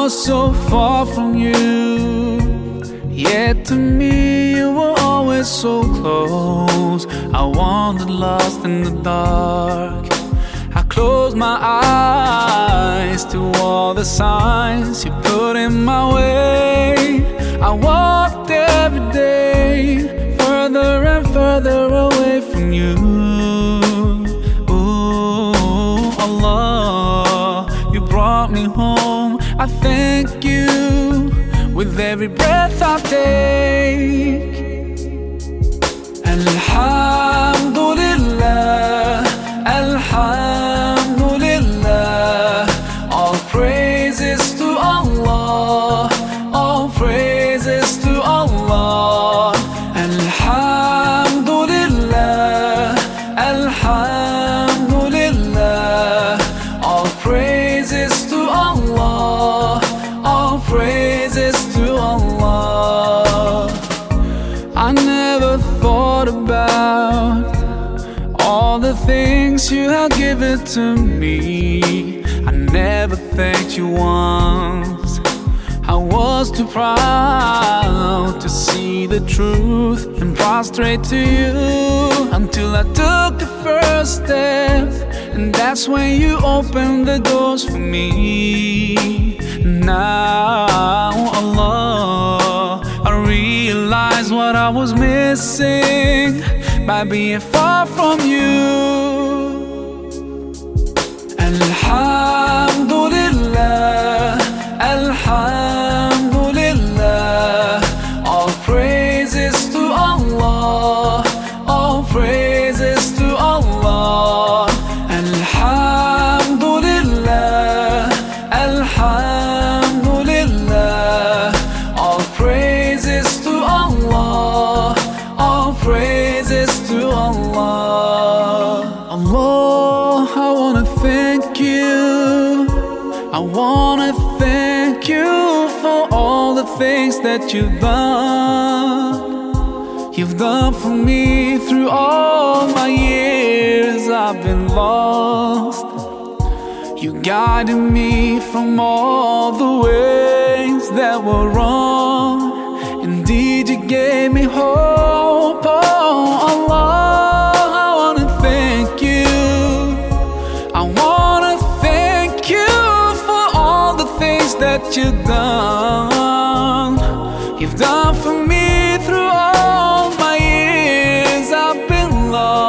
was so far from you, yet to me you were always so close. I wandered lost in the dark. I closed my eyes to all the signs you put in my way. I walked every day further and further away from you. Ooh, Allah, you brought me home. I thank you with every breath I take. Alhamdulillah, Alhamdulillah. All praises to Allah, all praises to Allah. Alhamdulillah, Alhamdulillah. All praises to Allah, all praises to Allah. I never thought about all the things you have given to me. I never thanked you once. I was too proud to see the truth and prostrate to you, until I took the first step, and that's when you opened the doors for me. Now, Allah, I realize what I was missing by being far from you. Alhamdulillah, Alhamdulillah. All praises to Allah, all praises to Allah. Alhamdulillah, Alhamdulillah. All praises to Allah, all praises to Allah. Allah, I wanna thank you. I wanna thank you for all the things that you've done. You've done for me through all my years I've been lost. You guided me from all the ways that were wrong. Indeed, you gave me hope. Oh, Allah, I wanna thank you. I wanna thank you for all the things that you've done. You've done for me through all my years I've been lost.